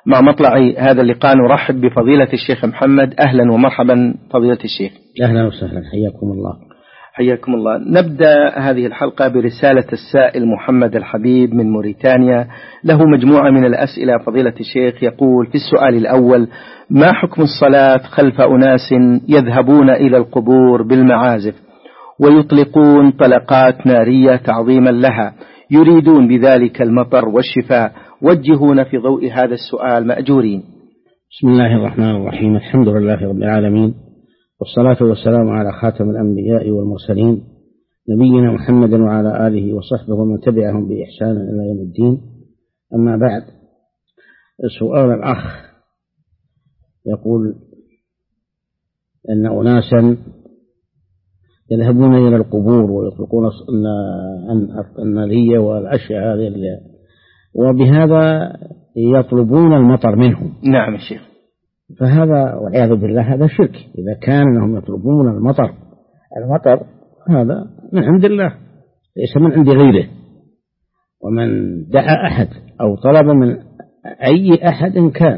مع مطلع هذا اللقاء نرحب بفضيلة الشيخ محمد. أهلا ومرحبا فضيلة الشيخ. أهلا وسهلا، حياكم الله. حياكم الله. نبدأ هذه الحلقة برسالة السائل محمد الحبيب من موريتانيا، له مجموعة من الأسئلة. فضيلة الشيخ يقول في السؤال الأول: ما حكم الصلاة خلف أناس يذهبون إلى القبور بالمعازف ويطلقون طلقات نارية تعظيما لها، يريدون بذلك المطر والشفاء؟ وجهونا في ضوء هذا السؤال مأجورين. بسم الله الرحمن الرحيم، الحمد لله رب العالمين، والصلاة والسلام على خاتم الأنبياء والمرسلين نبينا محمد وعلى آله وصحبه ومن تبعهم بإحسان إلى يوم الدين. أما بعد، سؤال الأخ يقول أن أناسا يذهبون إلى القبور ويطلقون النارية والأشياء هذه وبهذا يطلبون المطر منهم. نعم الشيخ. فهذا والعياذ بالله هذا شرك. إذا كان أنهم يطلبون المطر هذا من عند الله ليس من عند غيره. ومن دعا أحد أو طلب من أي أحد كان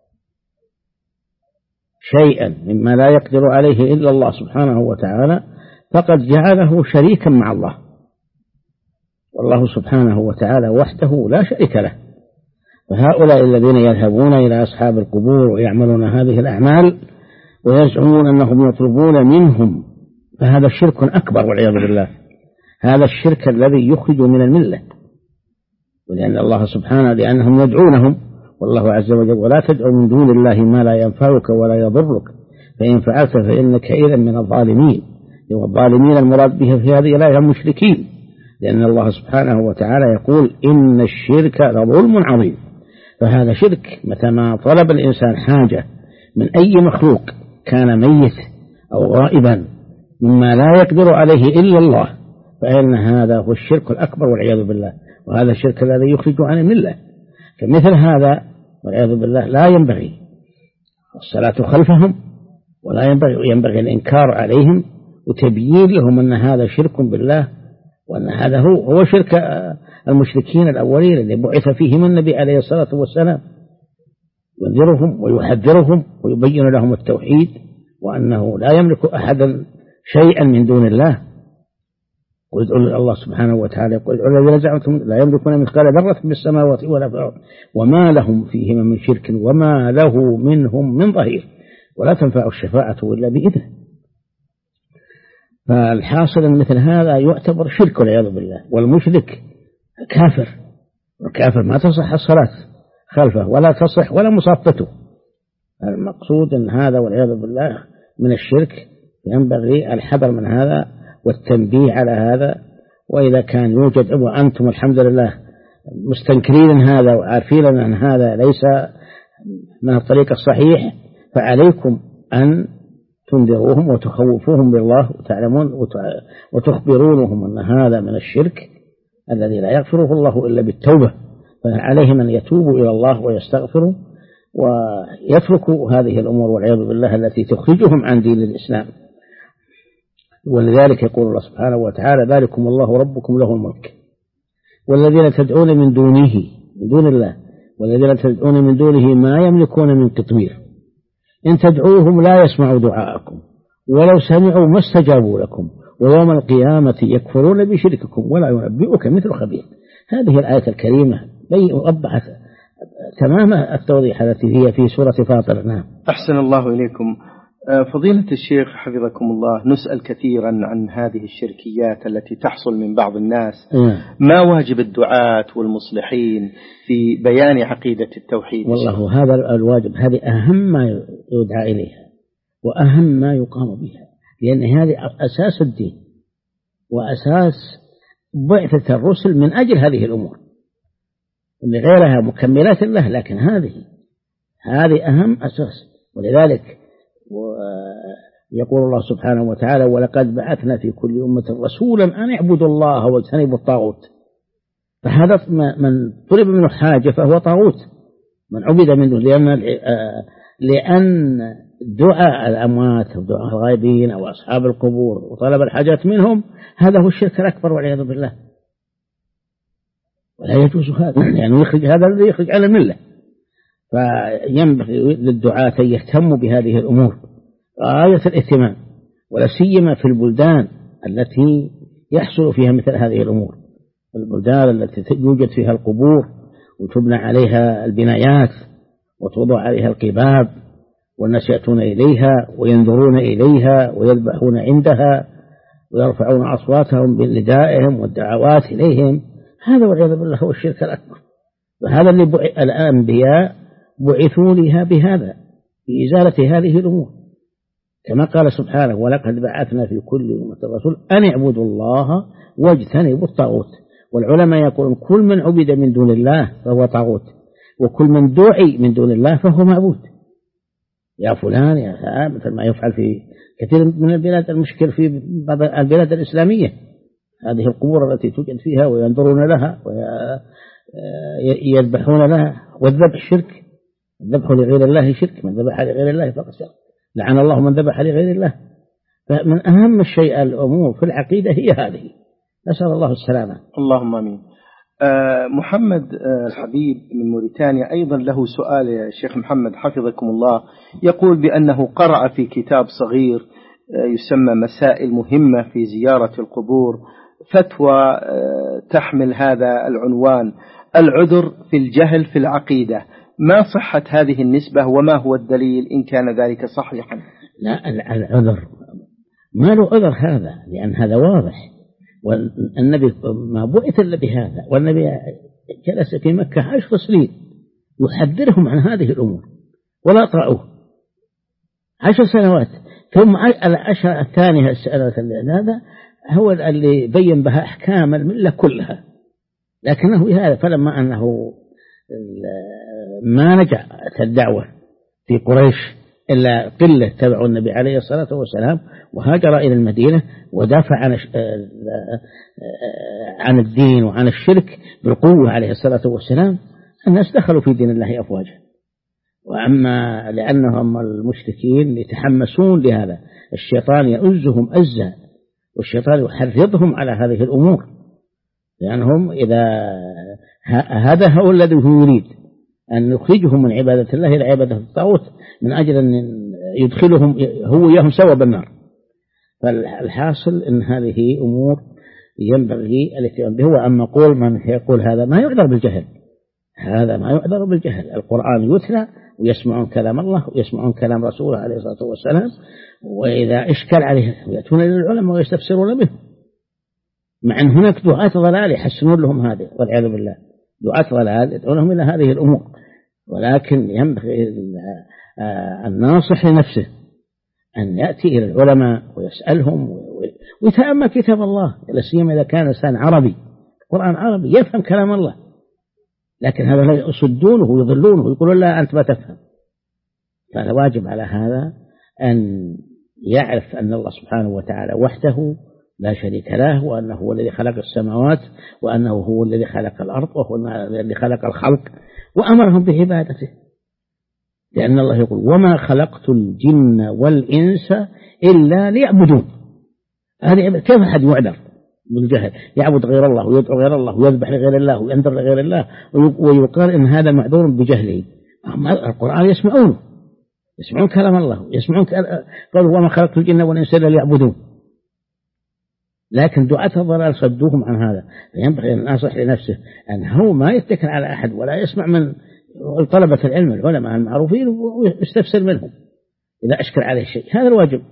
شيئا مما لا يقدر عليه إلا الله سبحانه وتعالى فقد جعله شريكا مع الله، والله سبحانه وتعالى وحده لا شريك له. فهؤلاء الذين يذهبون إلى أصحاب القبور ويعملون هذه الأعمال ويزعمون أنهم يطلبون منهم فهذا شرك أكبر والعياذ بالله. هذا الشرك الذي يخرج من الملة، ولأن الله سبحانه لأنهم يدعونهم، والله عز وجل: ولا تدعو من دون الله ما لا ينفعك ولا يضرك فإن فعلت فإنك إذا من الظالمين. والظالمين المراد به في هذه الآية المشركين، لأن الله سبحانه وتعالى يقول: إن الشرك لظلم عظيم. فهذا شرك. متى ما طلب الإنسان حاجة من أي مخلوق كان ميت أو غائبا مما لا يقدر عليه إلا الله فإن هذا هو الشرك الأكبر والعياذ بالله، وهذا الشرك الذي يخرج عن الملة. فمثل هذا والعياذ بالله لا ينبغي الصلاة خلفهم، ولا ينبغي الإنكار عليهم وتبيين لهم أن هذا شرك بالله، وأن هذا هو شرك المشركين الأولين اللي بعث فيهم النبي عليه الصلاة والسلام، ينذرهم ويحذرهم ويبين لهم التوحيد وأنه لا يملك أحدا شيئا من دون الله. ويدعو الله سبحانه وتعالى يقول: الذين زعمتم لا يملكون مثقال ذرة في السماوات ولا في الأرض وما لهم فيهما من شرك وما له منهم من ظهير ولا تنفع الشفاعة إلا بإذنه. فالحاصل أن مثل هذا يعتبر شرك والعياذ بالله، والمشرك كافر، والكافر ما تصح الصلاة خلفه ولا تصح ولا مصافته. المقصود أن هذا والعياذ بالله من الشرك، ينبغي الحذر من هذا والتنبيه على هذا. وإذا كان يوجد وأنتم الحمد لله مستنكرين هذا وعارفين أن هذا ليس من الطريق الصحيح فعليكم أن تنذروهم وتخوفوهم بالله وتعلمون وتخبرونهم أن هذا من الشرك الذي لا يغفره الله إلا بالتوبة. فعليهم أن يتوبوا إلى الله ويستغفروا ويتركوا هذه الأمور والعياذ بالله التي تخرجهم عن دين الإسلام. ولذلك يقول الله سبحانه وتعالى: ذلكم الله ربكم له الملك والذين تدعون من دون الله والذين تدعون من دونه ما يملكون من قطمير إن تدعوهم لا يسمعوا دعاءكم ولو سمعوا ما استجابوا لكم ويوم القيامة يكفرون بشرككم ولا ينبئك مثل خبير. هذه الآية الكريمة وضحت تمام التوضيح التي هي في سورة فاطر. نعم. أحسن الله إليكم. فضيلة الشيخ حفظكم الله، نسأل كثيرا عن هذه الشركيات التي تحصل من بعض الناس. ما واجب الدعاة والمصلحين في بيان عقيدة التوحيد؟ والله هذا الواجب، هذه أهم ما يدعى إليها وأهم ما يقام بها، لأن هذه أساس الدين وأساس بعثة الرسل من أجل هذه الأمور، غيرها مكملات له، لكن هذه أهم أساس. ولذلك يقول الله سبحانه وتعالى: ولقد بعثنا في كل أمة رسولا أن اعبدوا الله واجتنبوا الطاغوت. فهذا من طلب منه حاجة فهو طاغوت، من عبد منه، لأن دعاء الأموات ودعاء الغائبين أو أصحاب القبور وطلب الحاجات منهم هذا هو الشرك الأكبر والعياذ بالله، ولا يجوز هذا، لأنه يخرج هذا الذي يخرج على الملة. فينبغي للدعاة أن يهتموا بهذه الأمور غاية الاهتمام، ولا سيما في البلدان التي يحصل فيها مثل هذه الأمور، البلدان التي يوجد فيها القبور وتبنى عليها البنايات وتوضع عليها القباب، والناس يأتون إليها وينظرون إليها ويذبحون عندها ويرفعون أصواتهم بندائهم والدعوات إليهم. هذا والعياذ بالله هو الشرك الأكبر، وهذا اللي الأنبياء بعثوا لها بهذا، بإزالة هذه الأمور، كما قال سبحانه: ولقد بعثنا في كل أمة رسول أن اعبدوا الله واجتنبوا الطاغوت. والعلماء يقولون كل من عبد من دون الله فهو طاغوت، وكل من دعي من دون الله فهو معبود. يا فلان يا هذا، مثل ما يفعل في كثير من البلاد. المشكل في بعض البلاد الإسلامية هذه القبور التي توجد فيها وينظرون لها ويذبحون لها، والذبح شرك، الذبح لغير الله شرك، من ذبح لغير الله فقد شرك، لعن الله من ذبح لغير الله. فمن أهم الشيء الأمور في العقيدة هي هذه، نسأل الله السلامة. اللهم آمين. محمد الحبيب من موريتانيا أيضا له سؤال يا شيخ محمد حفظكم الله، يقول بأنه قرأ في كتاب صغير يسمى مسائل مهمة في زيارة القبور فتوى تحمل هذا العنوان: العذر في الجهل في العقيدة، ما صحة هذه النسبة وما هو الدليل إن كان ذلك صحيحا؟ لا، العذر ما له عذر هذا، لأن هذا واضح، والنبي ما بعث إلا بهذا، والنبي جلس في مكة 10 سنين يحذرهم عن هذه الأمور ولا طاعوه 10 سنوات. ثم العشر الثانية السنة هذا هو اللي بين بها أحكام الملة كلها، لكنه هذا فلما أنه ما نجعت الدعوة في قريش إلا قلة تبعوا النبي عليه الصلاة والسلام، وهاجر إلى المدينة ودافع عن الدين وعن الشرك بالقوة عليه الصلاة والسلام، الناس دخلوا في دين الله أفواجا. وأما لأنهم المشركين يتحمسون لهذا، الشيطان يؤزهم أزا، والشيطان يحرضهم على هذه الأمور، لأنهم إذا هذا هو الذي هو يريد أن يخرجهم من عبادة الله إلى عبادة الطاغوت، من أجل أن يدخلهم هو إياهم سوا بالنار. فالحاصل أن هذه أمور ينبغي الاهتمام بها. وأما قول من يقول هذا ما يعذر بالجهل، هذا ما يعذر بالجهل. القرآن يتلى ويسمعون كلام الله ويسمعون كلام رسوله عليه الصلاة والسلام، وإذا إشكال عليه يأتون إلى العلماء ويستفسرون به، مع أن هناك دعاة ضلال يحسنون لهم هذه، والعياذ بالله دعاة ضلال يدعونهم إلى هذه الأمور. ولكن ينبغي الناصح لنفسه أن يأتي إلى العلماء ويسألهم ويتأمل كتاب الله، لا سيما إذا كان إنسان عربي، القرآن عربي يفهم كلام الله، لكن هذا لا يصدونه ويضلونه ويقولون لا أنت ما تفهم. فالواجب على هذا أن يعرف أن الله سبحانه وتعالى وحده لا شريك له، وأنه هو الذي خلق السماوات، وأنه هو الذي خلق الأرض، وهو الذي خلق الخلق وأمرهم بعبادته، لأن الله يقول: وما خلقت الجن والإنس إلا ليعبدون. هذه كيف أحد يعذر بالجهل يعبد غير الله ويدعو غير الله ويذبح لغير الله وينذر لغير الله ويقال إن هذا معذور بجهله؟ القرآن يسمعون كلام الله، يسمعون قالوا: وما خلقت الجن والإنس إلا ليعبدون. لكن دعاة الضلال صدوهم عن هذا. فينبغي أن الناصح لنفسه أن هو ما يتكل على أحد ولا يسمع من طلبة العلم العلماء المعروفين ويستفسر منهم إذا أشكل عليه شيء. هذا الواجب.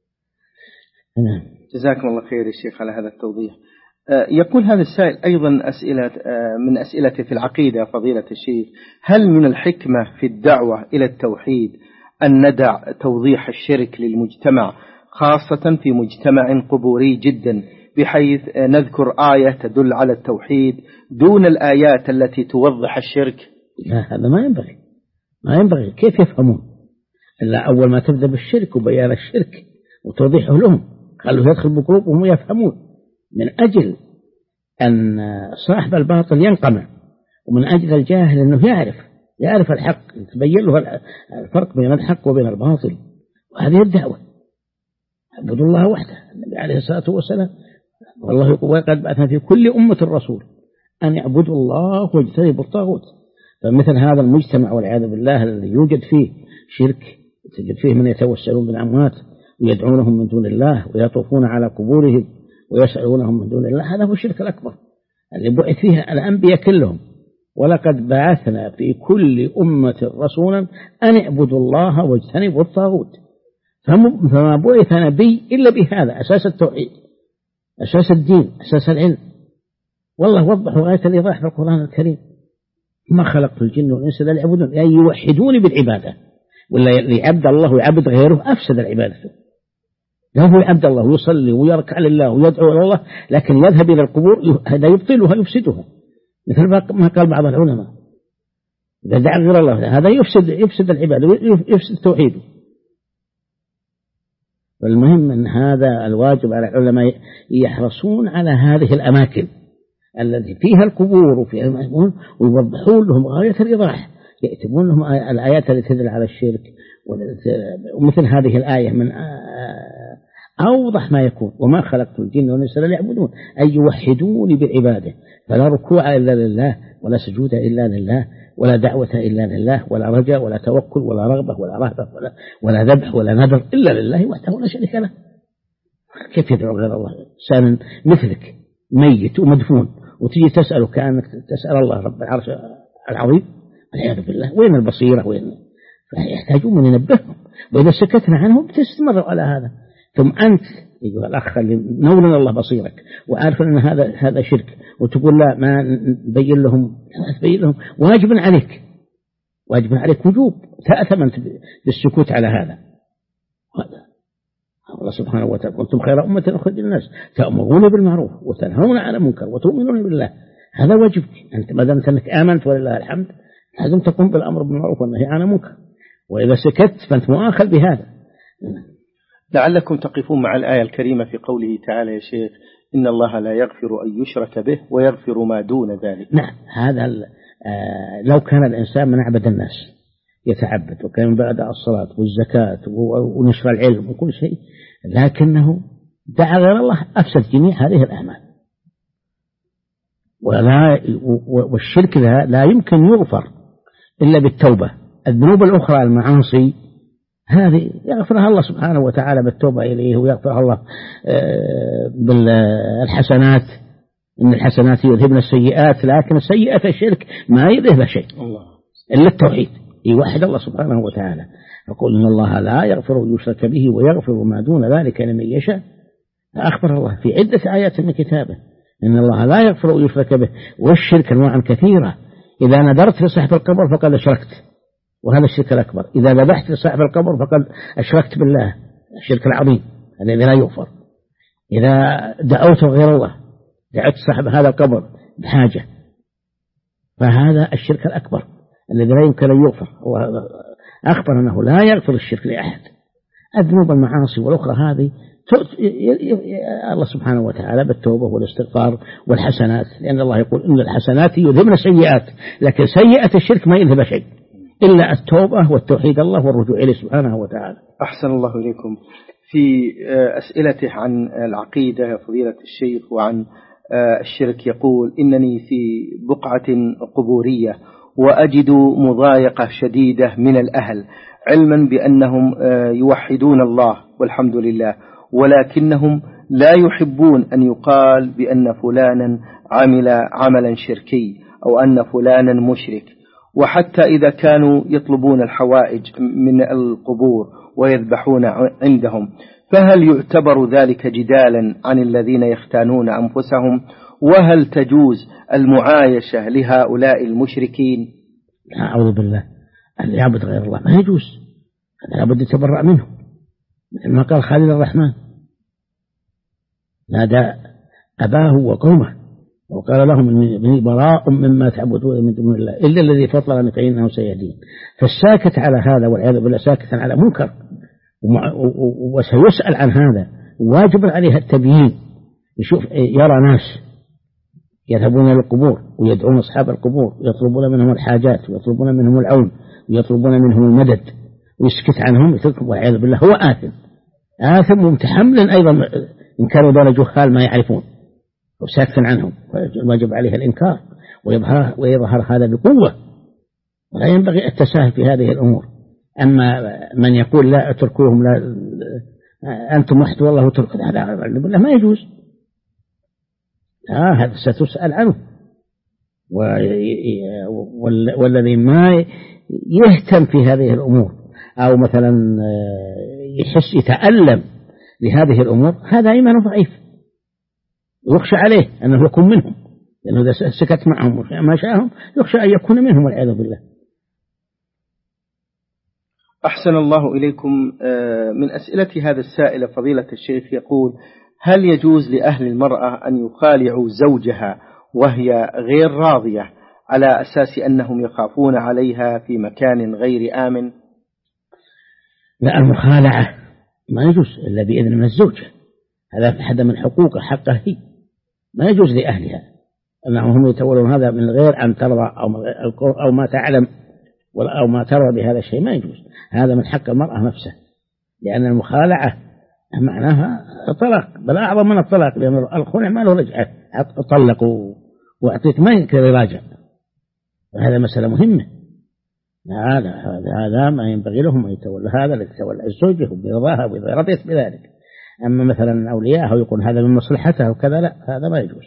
جزاكم الله خير يا شيخ على هذا التوضيح. يقول هذا السائل أيضا أسئلة من أسئلة في العقيدة فضيلة الشيخ: هل من الحكمة في الدعوة إلى التوحيد أن ندع توضيح الشرك للمجتمع، خاصة في مجتمع قبوري جدا، بحيث نذكر آية تدل على التوحيد دون الآيات التي توضح الشرك؟ لا، هذا ما ينبغي. كيف يفهمون إلا أول ما تبدأ بالشرك وبيان الشرك وتوضيحه لهم، خلوا يدخل بقلوبهم ويفهمون، من أجل أن صاحب الباطل ينقمع، ومن أجل الجاهل أنه يعرف الحق، تبين له الفرق بين الحق وبين الباطل. وهذه الدعوة، اعبدوا الله وحده. النبي عليه الصلاة والسلام والله يقول: وقد بعثنا في كل أمة الرسول أن يعبدوا الله واجتنبوا الطاغوت. فمثل هذا المجتمع والعياذ بالله الذي يوجد فيه شرك، تجد فيه من يتوسلون بالأموات ويدعونهم من دون الله ويطوفون على قبورهم ويسألونهم من دون الله، هذا هو الشرك الأكبر اللي بعث فيه الأنبياء كلهم. ولقد بعثنا في كل أمة رسولا أن اعبدوا الله واجتنبوا الطاغوت. فما بعث نبي إلا بهذا، أساس التوحيد، أساس الدين، أساس العلم. والله وضح غاية الإيضاح في القرآن الكريم: ما خلقت الجن والإنس إلا ليعبدون، يعني يوحدوني بالعبادة. ولا يعبد الله ويعبد غيره أفسد العبادة. لا هو يعبد الله ويصلي ويركع لله ويدعو إلى الله، لكن يذهب إلى القبور هذا يبطلها يفسدها، مثل ما قال بعض العلماء: إذا دعا غير الله هذا يفسد العبادة ويفسد توحيده. والمهم أن هذا الواجب على العلماء يحرصون على هذه الأماكن التي فيها القبور وفيها المأمون، ويوضحون لهم غاية الإيضاح، يكتبون لهم الآيات التي تدل على الشرك، ومثل هذه الآية من أوضح ما يكون: وما خلقت الجن والإنس إلا ليعبدون، أي يوحدوني بالعبادة، فلا ركوع إلا لله، ولا سجود إلا لله، ولا دعوة إلا لله، ولا رجاء ولا توكل ولا رغبة ولا رهبة ولا ذبح ولا نذر إلا لله وحده لا شريك له. كيف يدعو غير الله؟ إنسان مثلك ميت ومدفون وتجي تسأله كأنك تسأل الله رب العرش العظيم، والعياذ بالله. وين البصيرة؟ وين؟ فيحتاجون من ينبههم، وإذا سكتنا عنهم تستمر على هذا. ثم أنت أيها الأخ اللي نور الله بصيرك وعارف أن هذا شرك، وتقول لا ما نبين لهم، تبين لهم، واجب عليك وجوب، تأثم أنت بالسكوت على هذا. الله سبحانه وتعالى: كنتم خير أمة أخرجت للناس تأمرون بالمعروف وتنهون عن المنكر وتؤمنون بالله. هذا واجبك أنت، ما دامت أنك آمنت ولله الحمد لازم تقوم بالأمر بالمعروف والنهي عن المنكر، وإذا سكت فأنت مؤاخذ بهذا. لعلكم تقفون مع الآية الكريمة في قوله تعالى: يا شيخ إن الله لا يغفر أن يشرك به ويغفر ما دون ذلك. نعم، هذا لو كان الإنسان من أعبد الناس يتعبد وكان بعد الصلاة والزكاة ونشر العلم وكل شيء، لكنه دعا غير الله، أفسد جميع هذه الأعمال. والشرك لا يمكن يغفر إلا بالتوبة. الذنوب الأخرى المعاصي هذه يغفرها الله سبحانه وتعالى بالتوبة إليه، ويغفرها الله بالحسنات، إن الحسنات يذهبن السيئات، لكن السيئة الشرك ما يذهب شيء إلا التوحيد، يوحد الله سبحانه وتعالى. يقول إن الله لا يغفر أن يشرك به ويغفر ما دون ذلك لمن يشاء. أخبر الله في عدة آيات من كتابه إن الله لا يغفر أن يشرك به، والشرك أنواع كثيرة. إذا نذرت لصاحب القبر فقد أشركت، وهذا الشرك الأكبر. إذا ذبحت لصاحب القبر فقد أشركت بالله، الشرك العظيم الذي لا يغفر. إذا دعوت غير الله، دعوت صاحب هذا القبر بحاجة، فهذا الشرك الأكبر الذي لا يمكن أن يغفر. أخبر أنه لا يغفر الشرك لأحد. الذنوب المعاصي والأخرى هذه الله سبحانه وتعالى بالتوبة والاستغفار والحسنات، لأن الله يقول إن الحسنات يذهبن السيئات، لكن سيئة الشرك ما يذهب شيء إلا التوبة والتوحيد الله والرجوع إليه سبحانه وتعالى. أحسن الله إليكم. في أسئلته عن العقيدة يا فضيلة الشيخ وعن الشرك يقول: إنني في بقعة قبورية وأجد مضايقة شديدة من الأهل، علما بأنهم يوحدون الله والحمد لله، ولكنهم لا يحبون أن يقال بأن فلانا عمل عملا شركي أو أن فلانا مشرك. وحتى إذا كانوا يطلبون الحوائج من القبور ويذبحون عندهم، فهل يعتبر ذلك جدالا عن الذين يختانون أنفسهم؟ وهل تجوز المعايشة لهؤلاء المشركين؟ أعوذ بالله، اللي يعبد غير الله ما يجوز، هذا لابد يتبرأ منه، مثل ما قال خليل الرحمن: نادى أباه وقومه وقال لهم إني براء مما تعبدون من دون الله إلا الذي فطرني فإنه سيهدين. فالساكت على هذا والعياذ بالله ساكتا على منكر، وسيسأل عن هذا، واجب عليه التبيين. يشوف يرى ناس يذهبون إلى القبور ويدعون أصحاب القبور ويطلبون منهم الحاجات ويطلبون منهم العون ويطلبون منهم المدد، ويسكت عنهم يتركهم، والعياذ بالله هو آثم ومتحمل أيضا إن كانوا دون جهال ما يعرفون، وساكت عنهم، واجب عليه الإنكار ويظهر هذا بقوة. ولا ينبغي التساهل في هذه الأمور. أما من يقول لا اتركوهم، لا أنتم وحدوا والله اتركوا، هذا نقول له ما يجوز، هذا ستسأل عنه. والذي ما يهتم في هذه الأمور أو مثلا يحس يتألم لهذه الأمور، هذا إيمانه ضعيف، يخشى عليه أنه يكون منهم، لأنه إذا سكت معهم ما شاءهم يخشى أن يكون منهم والعياذ بالله. أحسن الله إليكم. من أسئلة هذا السائل فضيلة الشيخ يقول: هل يجوز لأهل المرأة أن يخالعوا زوجها وهي غير راضية على أساس أنهم يخافون عليها في مكان غير آمن؟ لا، المخالعة ما يجوز إلا بإذن من الزوجة، هذا أحد من حقوق حقه هي، ما يجوز لأهلها أنهم يتولون هذا من غير أن ترضى أو ما تعلم أو ما ترى بهذا الشيء، ما يجوز، هذا من حق المرأة نفسه، لأن المخالعة معناها طلاق، بل أعظم من الطلاق، لأن الخلع ما له رجعة، طلق وأعطيك ما يمكن يراجع، وهذا مسألة مهمة. هذا ما ينبغي لهم أن يتولى، هذا الذي يتولى الزوجة برضاها وإذا رضيت بذلك. أما مثلا أولياءه يقول هذا من مصلحته وكذا، لا، هذا ما يجوز.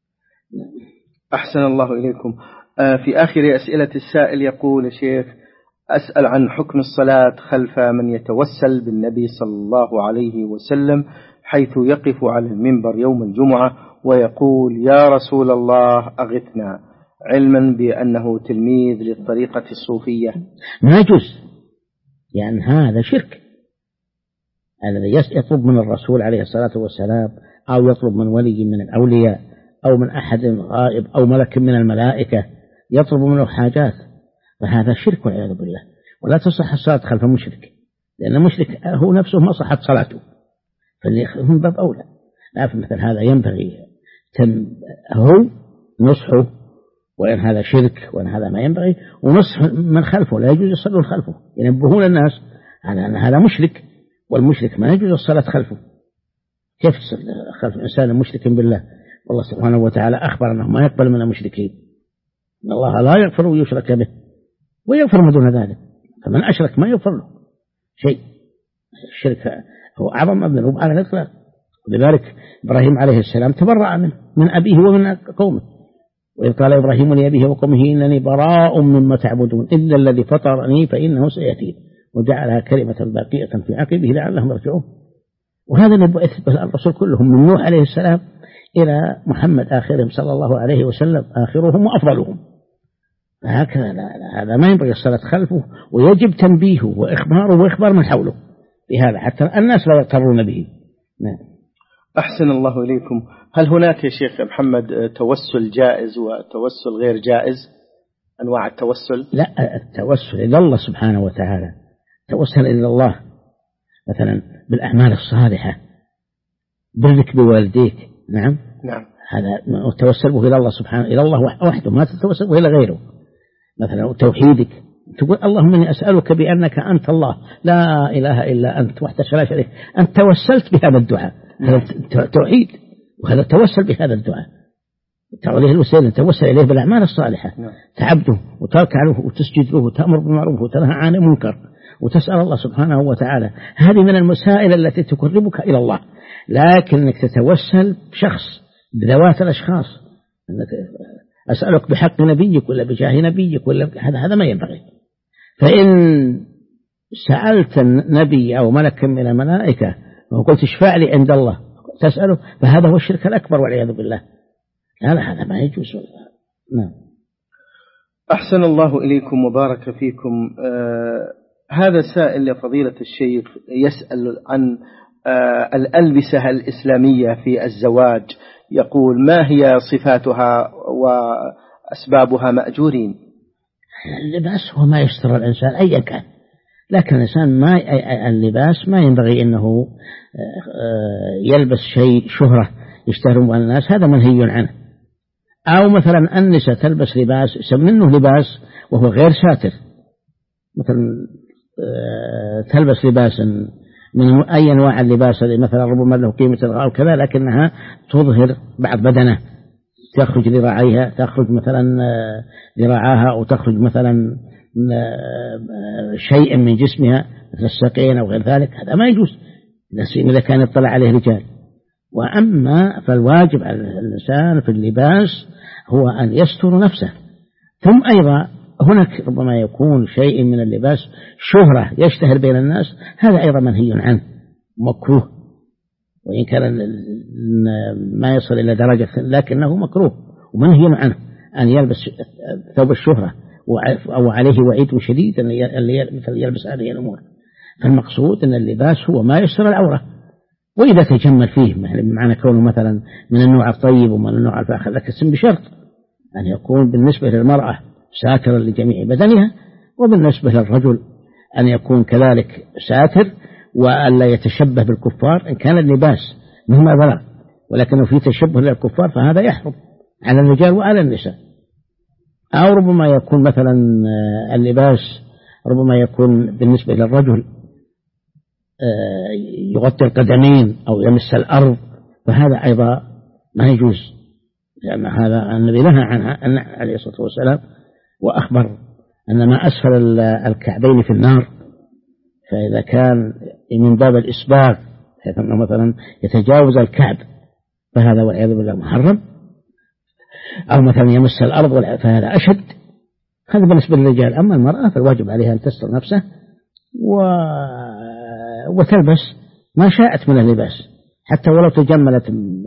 أحسن الله إليكم. في آخر أسئلة السائل يقول: شيخ، أسأل عن حكم الصلاة خلف من يتوسل بالنبي صلى الله عليه وسلم، حيث يقف على المنبر يوم الجمعة ويقول: يا رسول الله أغثنا، علما بأنه تلميذ للطريقة الصوفية. ما يجوز، يعني هذا شرك، الذي يطلب من الرسول عليه الصلاة والسلام أو يطلب من ولي من الأولياء أو من أحد غائب أو ملك من الملائكة يطلب منه حاجات، فهذا شرك والعياذ بالله، ولا تصح الصلاة خلف مشرك، لأن المشرك هو نفسه ما صحت صلاته، فهم باب أولى. لا، في مثل هذا ينبغي هو نصحه، وإن هذا شرك وإن هذا ما ينبغي، ونصح من خلفه، لا يجوز يصلون خلفه، ينبهون الناس على أن هذا مشرك، والمشرك ما يجوز الصلاة خلفه. كيف خلف إنسان مشرك بالله؟ والله سبحانه وتعالى أخبر أنه ما يقبل من المشركين، إن الله لا يغفر يشرك به ويغفر ما دون ذلك، فمن أشرك ما يغفر له شيء. الشرك هو أعظم الذنوب على الإطلاق، ولذلك إبراهيم عليه السلام تبرأ من أبيه ومن قومه، وإذ قال إبراهيم لأبيه وقومه إنني براء مما تعبدون إلا الذي فطرني فإنه سيأتين، وجعلها كلمة باقية في عقبه لعلهم يرجعون. وهذا اللي يثبت الرسول كلهم من نوح عليه السلام إلى محمد آخرهم صلى الله عليه وسلم آخرهم وأفضلهم. هكذا هذا ما ينبغي الصلاة خلفه، ويجب تنبيهه وإخباره وإخبار من حوله بهذا حتى الناس لا يغترون به. نعم. أحسن الله إليكم. هل هناك يا شيخ محمد توسل جائز وتوسل غير جائز؟ أنواع التوسل؟ لا، التوسل إلى الله سبحانه وتعالى، توسل إلى الله مثلا بالأعمال الصالحة، برك بوالديك، نعم، هذا توسل به إلى الله سبحانه، إلى الله وحده، ما تتوسل به إلى غيره. مثلا توحيدك، تقول اللهم إني أسألك بأنك أنت الله لا إله إلا أنت وحدك لا شريك، أنت توسلت بهذا الدعاء، هذا توحيد، وهذا توسل بهذا الدعاء، تعالى الوسيلة توسل إليه بالأعمال الصالحة، تعبده وتركع له وتسجد له وتأمر بالمعروف وتنهى عن المنكر وتسأل الله سبحانه وتعالى. هذه من المسائل التي تقربك إلى الله، لكنك تتوسل بشخص بذوات الأشخاص، أنك أسألك بحق نبيك ولا بجاه نبيك ولا هذا ما ينبغي. فإن سألت النبي أو ملك من الملائكة وقلت اشفع لي عند الله تسأله، فهذا هو الشرك الأكبر والعياذ بالله، هذا ما يجوز. نعم. أحسن الله إليكم وبارك فيكم. هذا سائل لفضيلة الشيخ يسأل عن الألبسة الإسلامية في الزواج، يقول: ما هي صفاتها وأسبابها مأجورين؟ اللباس هو ما يستر الإنسان أيا كان، لكن الإنسان اللباس ما ينبغي أنه يلبس شيء شهرة يشتهرون الناس، هذا منهي عنه. أو مثلا النساء تلبس لباس منه لباس وهو غير ساتر، مثلا تلبس لباسا من أي أنواع اللباس مثلا ربما له قيمة أو كذا، لكنها تظهر بعض بدنه، تخرج ذراعيها، تخرج مثلا ذراعها، أو تخرج مثلا شيء من جسمها مثل الساقين أو غير ذلك، هذا ما يجوز إذا كان يطلع عليه رجال. وأما فالواجب على الإنسان في اللباس هو أن يستر نفسه. ثم أيضا هناك ربما يكون شيء من اللباس شهرة يشتهر بين الناس، هذا أيضا منهي عنه مكروه، وإن كان ما يصل إلى درجة لكنه مكروه ومنهي عنه أن يلبس ثوب الشهرة، أو عليه وعيد شديد مثل يلبس هذه الأمور. فالمقصود أن اللباس هو ما يستر العورة، وإذا تجمل فيه معنى كونه مثلا من النوع الطيب ومن النوع الفاخر، لكن بشرط أن يكون بالنسبة للمرأة ساترا لجميع بدنها، وبالنسبة للرجل أن يكون كذلك ساتر وألا يتشبه بالكفار إن كان اللباس مهما بلغ، ولكنه في تشبه للكفار فهذا يحرم على الرجال وعلى النساء. أو ربما يكون مثلا اللباس ربما يكون بالنسبة للرجل يغطي القدمين أو يمس الأرض، فهذا أيضا ما يجوز، لأن هذا النبي نهى عنها عليه الصلاة والسلام، وأخبر أن ما أسفل الكعبين في النار، فإذا كان من باب الإسباغ حيث أنه مثلا يتجاوز الكعب فهذا والعياذ بالله محرم، أو مثلا يمس الأرض فهذا أشد. هذا بالنسبة للرجال. أما المرأة فالواجب عليها أن تستر نفسه وتلبس ما شاءت من اللباس، حتى ولو تجملت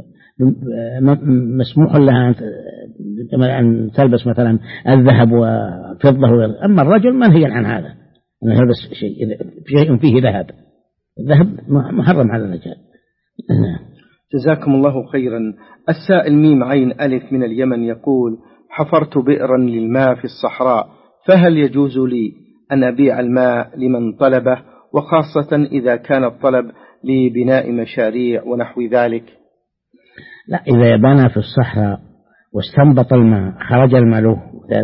مسموح لها أن تلبس مثلا الذهب وفضة. أما الرجل منهي عن هذا، أن يلبس شيء فيه ذهب، الذهب محرم على الرجال. جزاكم الله خيرا. السائل ميم عين ألف من اليمن يقول: حفرت بئرا للماء في الصحراء، فهل يجوز لي أن أبيع الماء لمن طلبه، وخاصة إذا كان الطلب لبناء مشاريع ونحو ذلك؟ لا، إذا بنى في الصحراء واستنبط الماء خرج الماء له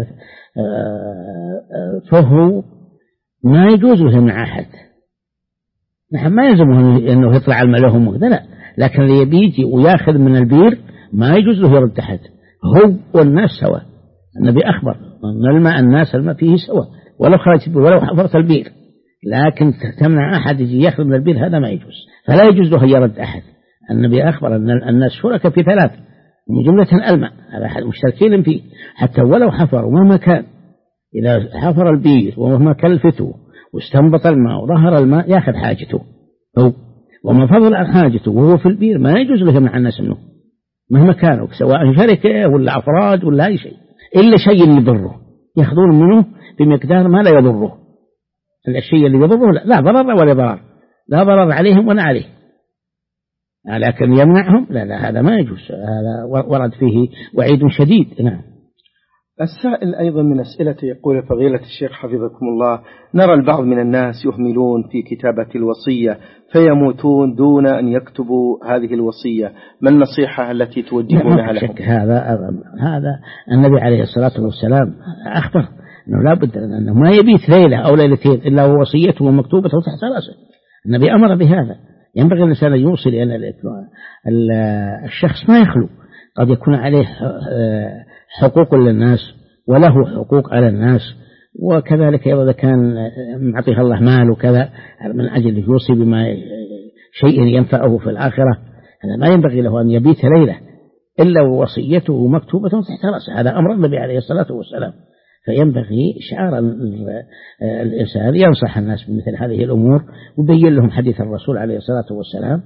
فهو ما يجوز له من أحد. نحن ما يلزمه أنه يطلع الماء لهم وكذا، لا، لكن اللي يبيجي وياخذ من البير ما يجوز له يرد أحد، هو والناس سوا. النبي أخبر أن الماء الناس الماء فيه سوا، ولو خرجت ولو حفرت البير، لكن تمنع أحد يجي ياخذ من البير هذا ما يجوز، فلا يجوز له يرد أحد. النبي أخبر أن الناس شركاء في ثلاث، من جملة الماء، هذا أحد مشتركين فيه، حتى ولو حفروا مهما كان، إذا حفر البير ومهما كلفته واستنبط الماء وظهر الماء ياخذ حاجته هو، وما فضل عن حاجته وهو في البير ما يجوز له يمنع الناس منه مهما كانوا، سواء شركة ولا أفراد ولا أي شيء، إلا شيء يضره يأخذون منه بمقدار ما لا يضره. الشيء اللي يضره لا ضرر ولا ضرر، لا ضرر عليهم ولا عليه، لكن يمنعهم لا هذا ما يجوز، هذا ورد فيه وعيد شديد. نعم. السائل أيضا من أسئلته يقول: فضيلة الشيخ حفظكم الله، نرى البعض من الناس يهملون في كتابة الوصية فيموتون دون أن يكتبوا هذه الوصية، ما النصيحة التي توجهونها لهم؟ هذا النبي عليه الصلاة والسلام أخبر أنه لا بد أنه ما يبيت ليلة أو ليلتين إلا ووصيته مكتوبة تحت رأسه. النبي أمر بهذا. ينبغي الإنسان أن يوصل إلى الشخص ما يخلو، قد يكون عليه حقوق للناس وله حقوق على الناس، وكذلك إذا كان معطيه الله مال وكذا من أجل يوصي بما شيء ينفعه في الآخرة، هذا ما ينبغي له أن يبيت ليلة إلا ووصيته مكتوبة تحت رأسه. هذا أمر النبي عليه الصلاة والسلام. فينبغي إشعار الإنسان ينصح الناس بمثل هذه الأمور ويبين لهم حديث الرسول عليه الصلاة والسلام،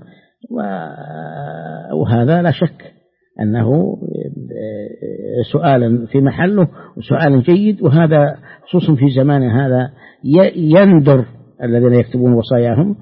وهذا لا شك أنه سؤال في محله وسؤال جيد، وهذا خصوصا في زمان هذا يندر الذين يكتبون وصاياهم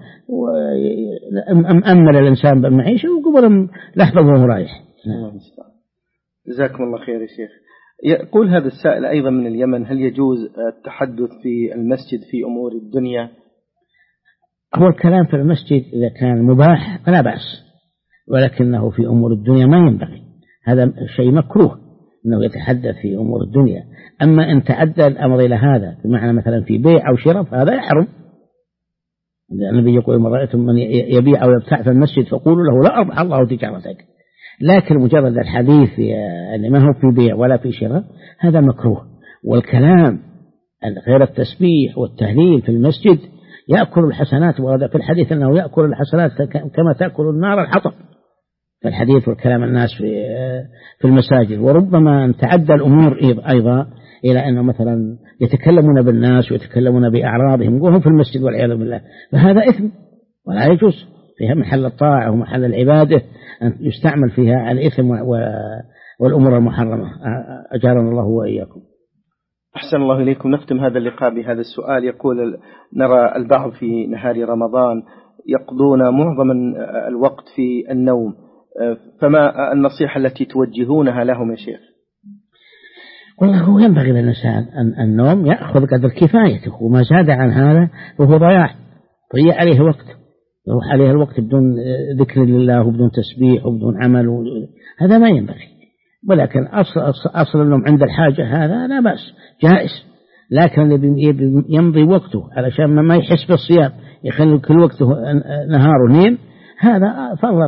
أمل الإنسان بالمعيشة وقبل لحظة وهو رايح. جزاكم الله خير يا شيخ. يقول هذا السائل أيضا من اليمن: هل يجوز التحدث في المسجد في أمور الدنيا؟ هو الكلام في المسجد إذا كان مباح فلا بأس، ولكنه في أمور الدنيا ما ينبغي، هذا شيء مكروه أنه يتحدث في أمور الدنيا. أما إن تعدى الأمر إلى هذا بمعنى مثلا في بيع أو شراء فهذا يحرم. النبي يقول: من رأيتم من يبيع أو يبتاع في المسجد فقولوا له لا أربح الله تجارتك. لكن مجرد الحديث اللي ما هو في بيع ولا في شراء هذا مكروه. والكلام غير التسبيح والتهليل في المسجد يأكل الحسنات، وهذا في الحديث أنه يأكل الحسنات كما تأكل النار الحطب في الحديث والكلام الناس في المساجد. وربما أن تعدى الأمور أيضا إلى أنه مثلا يتكلمون بالناس ويتكلمون بأعراضهم وهم في المسجد والعياذ بالله، فهذا إثم ولا يجوز فيها محل الطاعة ومحل العبادة أن يستعمل فيها الإثم والأمور المحرمة. أجارنا الله وإياكم. أحسن الله إليكم. نختم هذا اللقاء بهذا السؤال. يقول: نرى البعض في نهار رمضان يقضون معظم الوقت في النوم، فما النصيحة التي توجهونها لهم يا شيخ؟ والله هو ينبغي للإنسان أن النوم يأخذ قدر كفايته، وما زاد عن هذا فهو ضياع عليه وقت، يروح عليه الوقت بدون ذكر لله وبدون تسبيح وبدون عمل هذا ما ينبغي. ولكن أصل النوم عند الحاجة هذا لا بأس جائز، لكن يمضي وقته علشان ما يحس بالصيام يخلي كل وقته نهاره نيم، هذا فرط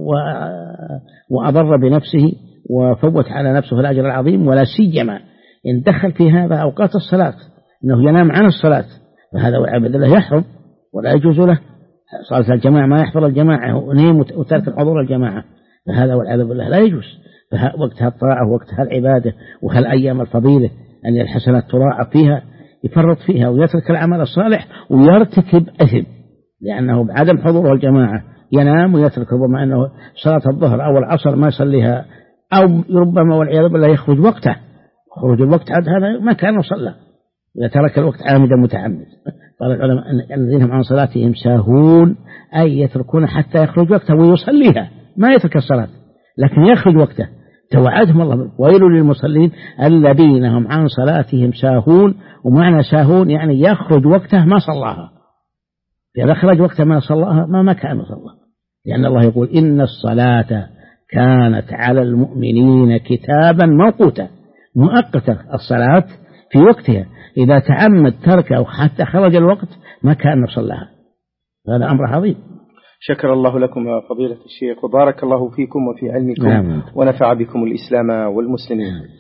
وأضر بنفسه وفوت على نفسه الأجر العظيم. ولا سيما إن دخل في هذا أوقات الصلاة أنه ينام عن الصلاة، فهذا والعياذ بالله يحرم ولا يجوز له صلاة الجماعة، ما يحضر الجماعة ونيم وترك حضور الجماعة، فهذا والعياذ بالله لا يجوز. فوقتها الطاعة ووقتها العبادة وهالأيام الفضيلة أن الحسنات تراعى فيها يفرط فيها ويترك العمل الصالح ويرتكب إثم، لأنه بعدم حضور الجماعة ينام ويترك، ربما أنه صلاة الظهر أو العصر ما يصليها، أو ربما والعياذ بالله يخرج وقته، خروج الوقت هذا ما كان صلى إذا ترك الوقت عامدا متعمد. قال العلماء أن الذين عن صلاتهم ساهون أي يتركون حتى يخرج وقته ويصليها، ما يترك الصلاة لكن يخرج وقته. توعدهم الله: ويل للمصلين الذين هم عن صلاتهم ساهون. ومعنى ساهون يعني يخرج وقته ما صلاها، إذا خرج وقته ما صلاها ما كان صلى، لأن الله يقول: إن الصلاة كانت على المؤمنين كتابا موقوتا، مؤقتة الصلاة في وقتها، إذا تعمد تركه حتى خرج الوقت ما كان صلاها. هذا أمر عظيم. شكر الله لكم يا فضيلة الشيخ، وبارك الله فيكم وفي علمكم، ونفع بكم الإسلام والمسلمين.